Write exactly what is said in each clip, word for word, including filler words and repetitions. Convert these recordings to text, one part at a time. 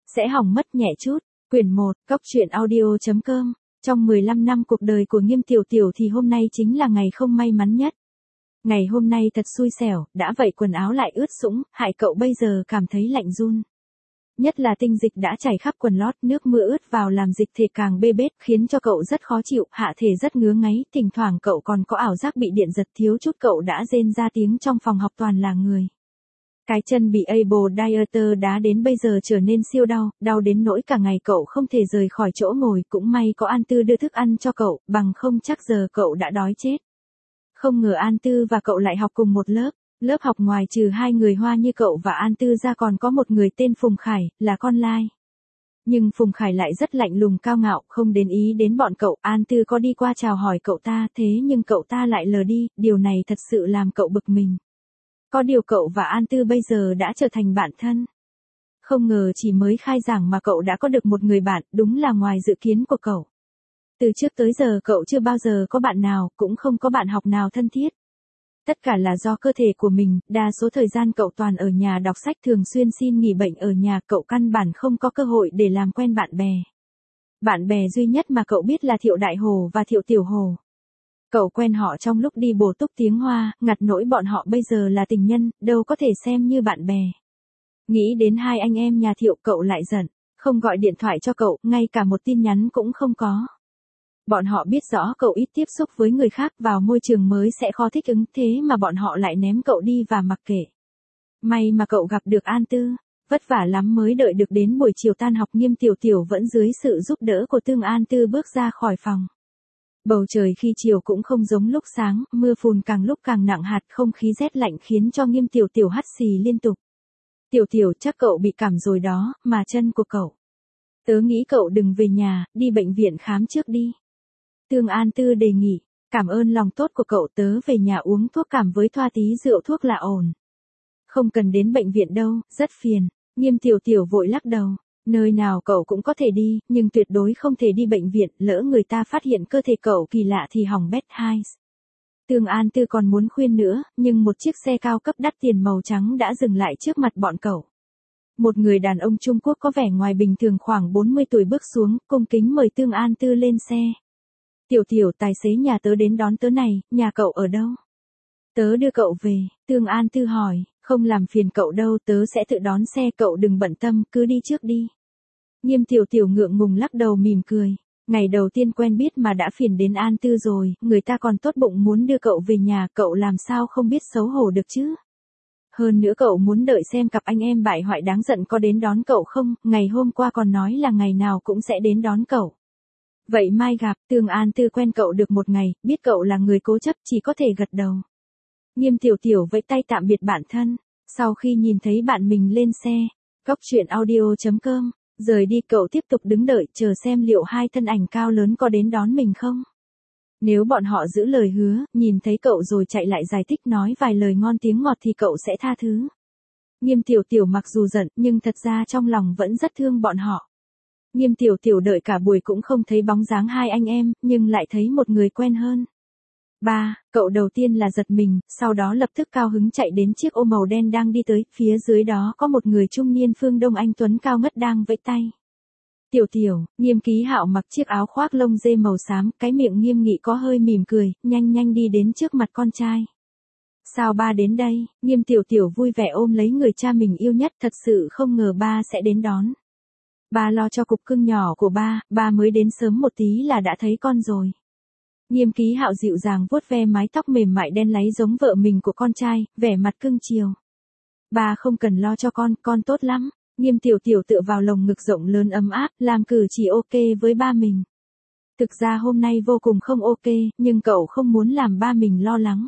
Sẽ hỏng mất nhẹ chút. Quyển một, Cóc truyện audio chấm com. Trong mười lăm năm cuộc đời của Nghiêm Tiểu Tiểu thì hôm nay chính là ngày không may mắn nhất. Ngày hôm nay thật xui xẻo, đã vậy quần áo lại ướt sũng, hại cậu bây giờ cảm thấy lạnh run. Nhất là tinh dịch đã chảy khắp quần lót, nước mưa ướt vào làm dịch thể càng bê bết, khiến cho cậu rất khó chịu, hạ thể rất ngứa ngáy, thỉnh thoảng cậu còn có ảo giác bị điện giật, thiếu chút cậu đã rên ra tiếng trong phòng học toàn là người. Cái chân bị Able Dieter đá đến bây giờ trở nên siêu đau, đau đến nỗi cả ngày cậu không thể rời khỏi chỗ ngồi, cũng may có An Tư đưa thức ăn cho cậu, bằng không chắc giờ cậu đã đói chết. Không ngờ An Tư và cậu lại học cùng một lớp, lớp học ngoài trừ hai người Hoa như cậu và An Tư ra còn có một người tên Phùng Khải, là con lai. Nhưng Phùng Khải lại rất lạnh lùng cao ngạo, không đến ý đến bọn cậu. An Tư có đi qua chào hỏi cậu ta, thế nhưng cậu ta lại lờ đi, điều này thật sự làm cậu bực mình. Có điều cậu và An Tư bây giờ đã trở thành bạn thân. Không ngờ chỉ mới khai giảng mà cậu đã có được một người bạn, đúng là ngoài dự kiến của cậu. Từ trước tới giờ cậu chưa bao giờ có bạn nào, cũng không có bạn học nào thân thiết. Tất cả là do cơ thể của mình, đa số thời gian cậu toàn ở nhà đọc sách, thường xuyên xin nghỉ bệnh ở nhà, cậu căn bản không có cơ hội để làm quen bạn bè. Bạn bè duy nhất mà cậu biết là Thiệu Đại Hồ và Thiệu Tiểu Hồ. Cậu quen họ trong lúc đi bổ túc tiếng Hoa, ngặt nỗi bọn họ bây giờ là tình nhân, đâu có thể xem như bạn bè. Nghĩ đến hai anh em nhà Thiệu cậu lại giận, không gọi điện thoại cho cậu, ngay cả một tin nhắn cũng không có. Bọn họ biết rõ cậu ít tiếp xúc với người khác, vào môi trường mới sẽ khó thích ứng, thế mà bọn họ lại ném cậu đi và mặc kệ. May mà cậu gặp được An Tư, vất vả lắm mới đợi được đến buổi chiều tan học. Nghiêm Tiểu Tiểu vẫn dưới sự giúp đỡ của Tương An Tư bước ra khỏi phòng. Bầu trời khi chiều cũng không giống lúc sáng, mưa phùn càng lúc càng nặng hạt, không khí rét lạnh khiến cho Nghiêm Tiểu Tiểu hắt xì liên tục. Tiểu Tiểu, chắc cậu bị cảm rồi đó, mà chân của cậu. Tớ nghĩ cậu đừng về nhà, đi bệnh viện khám trước đi. Tương An Tư đề nghị, cảm ơn lòng tốt của cậu, tớ về nhà uống thuốc cảm với thoa tí rượu thuốc là ổn. Không cần đến bệnh viện đâu, rất phiền. Nghiêm Tiểu Tiểu vội lắc đầu, nơi nào cậu cũng có thể đi, nhưng tuyệt đối không thể đi bệnh viện, lỡ người ta phát hiện cơ thể cậu kỳ lạ thì hỏng bét hai. Tương An Tư còn muốn khuyên nữa, nhưng một chiếc xe cao cấp đắt tiền màu trắng đã dừng lại trước mặt bọn cậu. Một người đàn ông Trung Quốc có vẻ ngoài bình thường khoảng bốn mươi tuổi bước xuống, cung kính mời Tương An Tư lên xe. Tiểu Tiểu, tài xế nhà tớ đến đón tớ này, nhà cậu ở đâu? Tớ đưa cậu về. Tương An Tư hỏi, không làm phiền cậu đâu, tớ sẽ tự đón xe, cậu đừng bận tâm, cứ đi trước đi. Nghiêm Tiểu Tiểu ngượng ngùng lắc đầu mỉm cười, ngày đầu tiên quen biết mà đã phiền đến An Tư rồi, người ta còn tốt bụng muốn đưa cậu về nhà, cậu làm sao không biết xấu hổ được chứ? Hơn nữa cậu muốn đợi xem cặp anh em bại hoại đáng giận có đến đón cậu không, ngày hôm qua còn nói là ngày nào cũng sẽ đến đón cậu. Vậy mai gặp. Tương An Tư quen cậu được một ngày, biết cậu là người cố chấp, chỉ có thể gật đầu. Nghiêm Tiểu Tiểu vẫy tay tạm biệt bạn thân, sau khi nhìn thấy bạn mình lên xe, Cóc truyện audio chấm com, rời đi cậu tiếp tục đứng đợi, chờ xem liệu hai thân ảnh cao lớn có đến đón mình không. Nếu bọn họ giữ lời hứa, nhìn thấy cậu rồi chạy lại giải thích nói vài lời ngon tiếng ngọt thì cậu sẽ tha thứ. Nghiêm Tiểu Tiểu mặc dù giận, nhưng thật ra trong lòng vẫn rất thương bọn họ. Nghiêm Tiểu Tiểu đợi cả buổi cũng không thấy bóng dáng hai anh em, nhưng lại thấy một người quen hơn. Ba, cậu đầu tiên là giật mình, sau đó lập tức cao hứng chạy đến chiếc ô màu đen đang đi tới, phía dưới đó có một người trung niên phương Đông Anh tuấn cao ngất đang vẫy tay. Tiểu Tiểu, Nghiêm Ký Hạo mặc chiếc áo khoác lông dê màu xám, cái miệng nghiêm nghị có hơi mỉm cười, nhanh nhanh đi đến trước mặt con trai. Sao ba đến đây? Nghiêm Tiểu Tiểu vui vẻ ôm lấy người cha mình yêu nhất, thật sự không ngờ ba sẽ đến đón. Ba lo cho cục cưng nhỏ của ba, ba mới đến sớm một tí là đã thấy con rồi. Nghiêm Ký Hạo dịu dàng vuốt ve mái tóc mềm mại đen láy giống vợ mình của con trai, vẻ mặt cưng chiều. Ba không cần lo cho con, con tốt lắm. Nghiêm Tiểu Tiểu tựa vào lồng ngực rộng lớn ấm áp, làm cử chỉ ok với ba mình. Thực ra hôm nay vô cùng không ok, nhưng cậu không muốn làm ba mình lo lắng.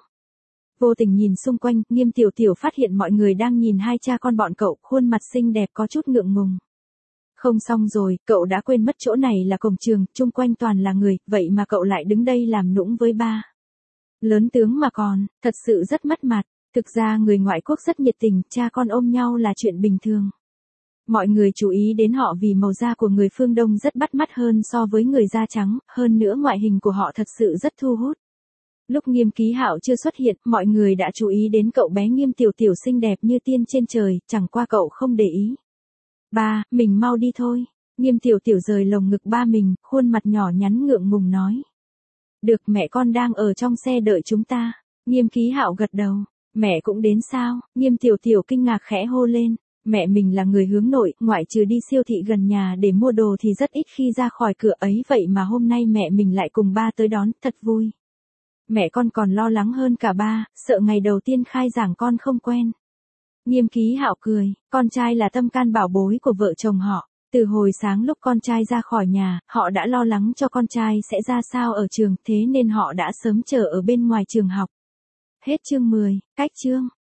Vô tình nhìn xung quanh, Nghiêm Tiểu Tiểu phát hiện mọi người đang nhìn hai cha con bọn cậu, khuôn mặt xinh đẹp có chút ngượng ngùng. Không xong rồi, cậu đã quên mất chỗ này là cổng trường, chung quanh toàn là người, vậy mà cậu lại đứng đây làm nũng với ba. Lớn tướng mà còn, thật sự rất mất mặt. Thực ra người ngoại quốc rất nhiệt tình, cha con ôm nhau là chuyện bình thường. Mọi người chú ý đến họ vì màu da của người phương Đông rất bắt mắt hơn so với người da trắng, hơn nữa ngoại hình của họ thật sự rất thu hút. Lúc Nghiêm Ký Hạo chưa xuất hiện, mọi người đã chú ý đến cậu bé Nghiêm Tiểu Tiểu xinh đẹp như tiên trên trời, chẳng qua cậu không để ý. Ba, mình mau đi thôi. Nghiêm Tiểu Tiểu rời lồng ngực ba mình, khuôn mặt nhỏ nhắn ngượng ngùng nói. Được, mẹ con đang ở trong xe đợi chúng ta. Nghiêm Ký Hạo gật đầu. Mẹ cũng đến sao? Nghiêm Tiểu Tiểu kinh ngạc khẽ hô lên. Mẹ mình là người hướng nội, ngoại trừ đi siêu thị gần nhà để mua đồ thì rất ít khi ra khỏi cửa ấy, vậy mà hôm nay mẹ mình lại cùng ba tới đón, thật vui. Mẹ con còn lo lắng hơn cả ba, sợ ngày đầu tiên khai giảng con không quen. Nghiêm Ký Hạo cười, con trai là tâm can bảo bối của vợ chồng họ. Từ hồi sáng lúc con trai ra khỏi nhà, họ đã lo lắng cho con trai sẽ ra sao ở trường, thế nên họ đã sớm chờ ở bên ngoài trường học. Hết chương mười, cách chương.